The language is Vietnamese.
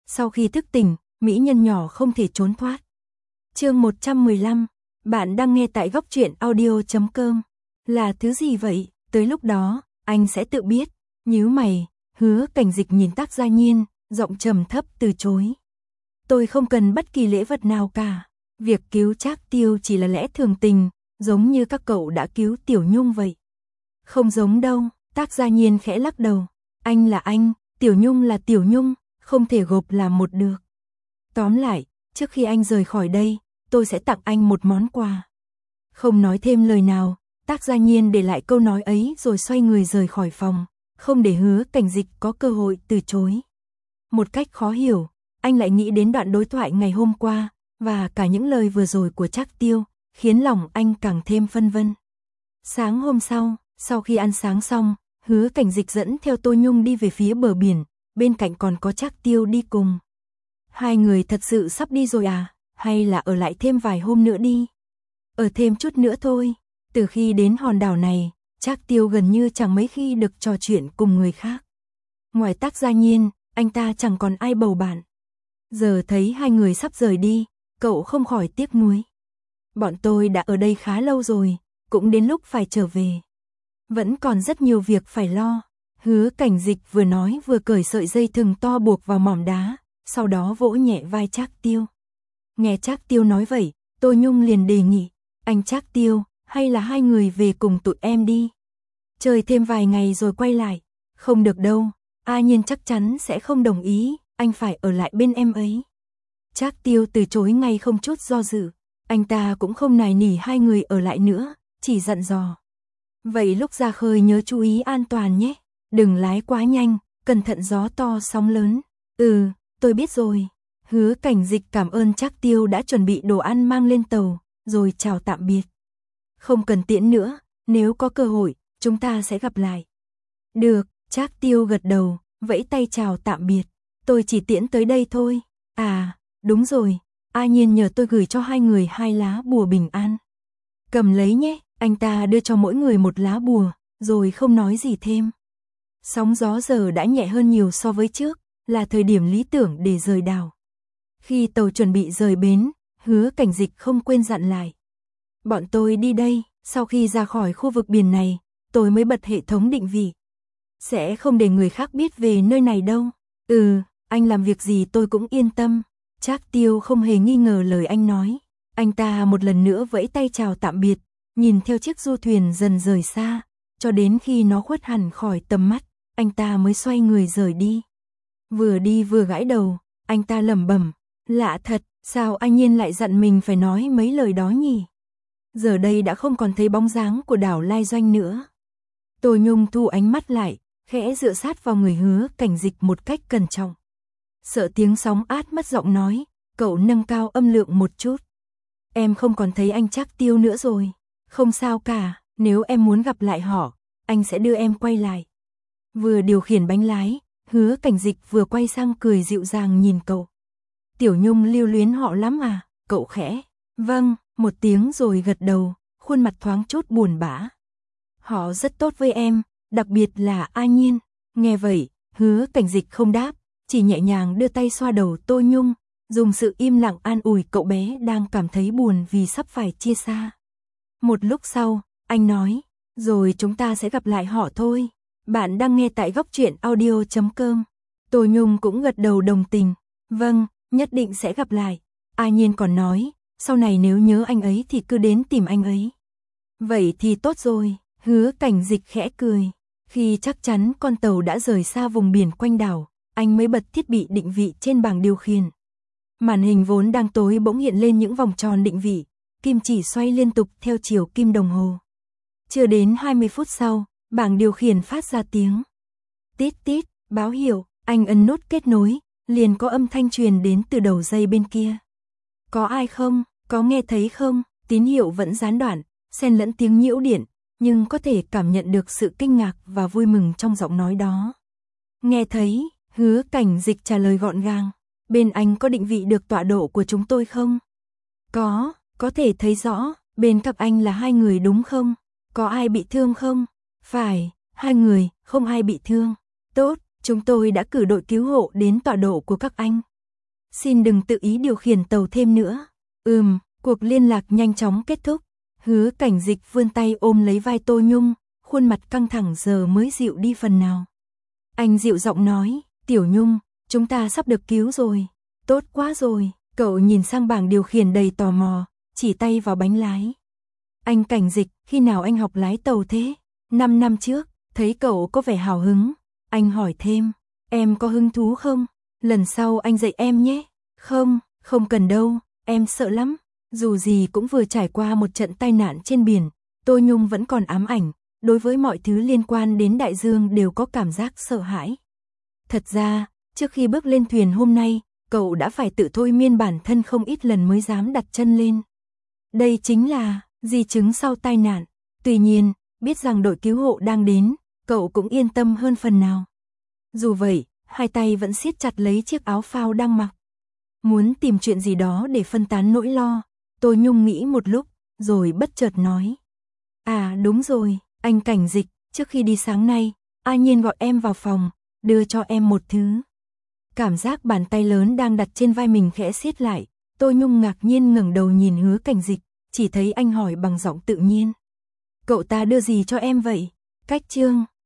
Sau khi thức tỉnh, mỹ nhân nhỏ không thể trốn thoát. Chương 115, bạn đang nghe tại góc truyện audio.com. Là thứ gì vậy? Tới lúc đó, anh sẽ tự biết. Nhíu mày, Hứa Cảnh Dịch nhìn Tác Gia Nhiên, giọng trầm thấp từ chối. Tôi không cần bất kỳ lễ vật nào cả. Việc cứu Trác Tiêu chỉ là lẽ thường tình, giống như các cậu đã cứu Tiểu Nhung vậy. Không giống đâu, Tác Gia Nhiên khẽ lắc đầu. Anh là anh, Tiểu Nhung là Tiểu Nhung, không thể gộp làm một được. Tóm lại, trước khi anh rời khỏi đây, tôi sẽ tặng anh một món quà. Không nói thêm lời nào, Tác Gia Nhiên để lại câu nói ấy rồi xoay người rời khỏi phòng, không để Hứa Cảnh Dịch có cơ hội từ chối. Một cách khó hiểu, anh lại nghĩ đến đoạn đối thoại ngày hôm qua, và cả những lời vừa rồi của Trác Tiêu, khiến lòng anh càng thêm phân vân. Sáng hôm sau khi ăn sáng xong, Hứa Cảnh Dịch dẫn theo Tô Nhung đi về phía bờ biển, bên cạnh còn có Trác Tiêu đi cùng. Hai người thật sự sắp đi rồi à, hay là ở lại thêm vài hôm nữa đi? Ở thêm chút nữa thôi. Từ khi đến hòn đảo này, Trác Tiêu gần như chẳng mấy khi được trò chuyện cùng người khác. Ngoài Tác Gia Nhiên, anh ta chẳng còn ai bầu bạn. Giờ thấy hai người sắp rời đi, cậu không khỏi tiếc nuối. Bọn tôi đã ở đây khá lâu rồi, cũng đến lúc phải trở về. Vẫn còn rất nhiều việc phải lo. Hứa Cảnh Dịch vừa nói vừa cởi sợi dây thừng to buộc vào mỏm đá, sau đó vỗ nhẹ vai Trác Tiêu. Nghe Trác Tiêu nói vậy, Tô Nhung liền đề nghị, anh Trác Tiêu, hay là hai người về cùng tụi em đi. Chơi thêm vài ngày rồi quay lại. Không được đâu, A Nhiên chắc chắn sẽ không đồng ý, anh phải ở lại bên em ấy. Trác Tiêu từ chối ngay không chút do dự, anh ta cũng không nài nỉ hai người ở lại nữa, chỉ dặn dò. Vậy lúc ra khơi nhớ chú ý an toàn nhé, đừng lái quá nhanh, cẩn thận gió to sóng lớn. Ừ, tôi biết rồi. Hứa Cảnh Dịch cảm ơn Trác Tiêu đã chuẩn bị đồ ăn mang lên tàu, rồi chào tạm biệt. Không cần tiễn nữa, nếu có cơ hội, chúng ta sẽ gặp lại. Được, Trác Tiêu gật đầu, vẫy tay chào tạm biệt. Tôi chỉ tiễn tới đây thôi. À, đúng rồi, A Nhiên nhờ tôi gửi cho hai người 2 lá bùa bình an. Cầm lấy nhé, anh ta đưa cho mỗi người 1 lá bùa, rồi không nói gì thêm. Sóng gió giờ đã nhẹ hơn nhiều so với trước, là thời điểm lý tưởng để rời đảo. Khi tàu chuẩn bị rời bến, Hứa Cảnh Dịch không quên dặn lại. Bọn tôi đi đây, sau khi ra khỏi khu vực biển này, tôi mới bật hệ thống định vị. Sẽ không để người khác biết về nơi này đâu. Ừ, anh làm việc gì tôi cũng yên tâm. Trác Tiêu không hề nghi ngờ lời anh nói. Anh ta một lần nữa vẫy tay chào tạm biệt, nhìn theo chiếc du thuyền dần rời xa, cho đến khi nó khuất hẳn khỏi tầm mắt, anh ta mới xoay người rời đi. Vừa đi vừa gãi đầu, anh ta lẩm bẩm, lạ thật, sao A Nhiên lại dặn mình phải nói mấy lời đó nhỉ? Giờ đây đã không còn thấy bóng dáng của đảo Lai Doanh nữa. Tô Nhung thu ánh mắt lại, khẽ dựa sát vào người Hứa Cảnh Dịch một cách cẩn trọng. Sợ tiếng sóng át mất giọng nói, cậu nâng cao âm lượng một chút. Em không còn thấy anh Trác Tiêu nữa rồi. Không sao cả, nếu em muốn gặp lại họ, anh sẽ đưa em quay lại. Vừa điều khiển bánh lái, Hứa Cảnh Dịch vừa quay sang cười dịu dàng nhìn cậu. Tiểu Nhung lưu luyến họ lắm à? Cậu khẽ. Vâng, một tiếng rồi gật đầu, khuôn mặt thoáng chút buồn bã. Họ rất tốt với em, đặc biệt là A Nhiên. Nghe vậy, Hứa Cảnh Dịch không đáp, chỉ nhẹ nhàng đưa tay xoa đầu Tô Nhung, dùng sự im lặng an ủi cậu bé đang cảm thấy buồn vì sắp phải chia xa. Một lúc sau, anh nói, rồi chúng ta sẽ gặp lại họ thôi. Bạn đang nghe tại góc truyện audio.com. Tô Nhung cũng gật đầu đồng tình. Vâng, nhất định sẽ gặp lại. A Nhiên còn nói, sau này nếu nhớ anh ấy thì cứ đến tìm anh ấy. Vậy thì tốt rồi, Hứa Cảnh Dịch khẽ cười. Khi chắc chắn con tàu đã rời xa vùng biển quanh đảo, anh mới bật thiết bị định vị trên bảng điều khiển. Màn hình vốn đang tối bỗng hiện lên những vòng tròn định vị, kim chỉ xoay liên tục theo chiều kim đồng hồ. Chưa đến 20 phút sau, bảng điều khiển phát ra tiếng tít tít, báo hiệu, anh ấn nút kết nối, liền có âm thanh truyền đến từ đầu dây bên kia. Có ai không? Có nghe thấy không? Tín hiệu vẫn gián đoạn, xen lẫn tiếng nhiễu điện, nhưng có thể cảm nhận được sự kinh ngạc và vui mừng trong giọng nói đó. Nghe thấy, Hứa Cảnh Dịch trả lời gọn gàng. Bên anh có định vị được tọa độ của chúng tôi không? Có thể thấy rõ, bên các anh là 2 người đúng không? Có ai bị thương không? Phải, 2 người, không ai bị thương. Tốt, chúng tôi đã cử đội cứu hộ đến tọa độ của các anh. Xin đừng tự ý điều khiển tàu thêm nữa. Cuộc liên lạc nhanh chóng kết thúc. Hứa Cảnh Dịch vươn tay ôm lấy vai Tô Nhung, khuôn mặt căng thẳng giờ mới dịu đi phần nào. Anh dịu giọng nói, Tiểu Nhung, chúng ta sắp được cứu rồi. Tốt quá rồi. Cậu nhìn sang bảng điều khiển đầy tò mò, chỉ tay vào bánh lái. Anh Cảnh Dịch, khi nào anh học lái tàu thế? 5 năm trước, thấy cậu có vẻ hào hứng. Anh hỏi thêm, em có hứng thú không? Lần sau anh dạy em nhé. Không cần đâu, em sợ lắm. Dù gì cũng vừa trải qua một trận tai nạn trên biển, Tô Nhung vẫn còn ám ảnh, đối với mọi thứ liên quan đến đại dương đều có cảm giác sợ hãi. Thật ra, trước khi bước lên thuyền hôm nay, cậu đã phải tự thôi miên bản thân không ít lần mới dám đặt chân lên. Đây chính là di chứng sau tai nạn. Tuy nhiên, biết rằng đội cứu hộ đang đến, cậu cũng yên tâm hơn phần nào. Dù vậy, hai tay vẫn siết chặt lấy chiếc áo phao đang mặc. Muốn tìm chuyện gì đó để phân tán nỗi lo, Tô Nhung nghĩ một lúc, rồi bất chợt nói. À đúng rồi, anh Cảnh Dịch, trước khi đi sáng nay, A Nhiên gọi em vào phòng, đưa cho em một thứ. Cảm giác bàn tay lớn đang đặt trên vai mình khẽ siết lại, Tô Nhung ngạc nhiên ngẩng đầu nhìn Hứa Cảnh Dịch, chỉ thấy anh hỏi bằng giọng tự nhiên. Cậu ta đưa gì cho em vậy? Cách chương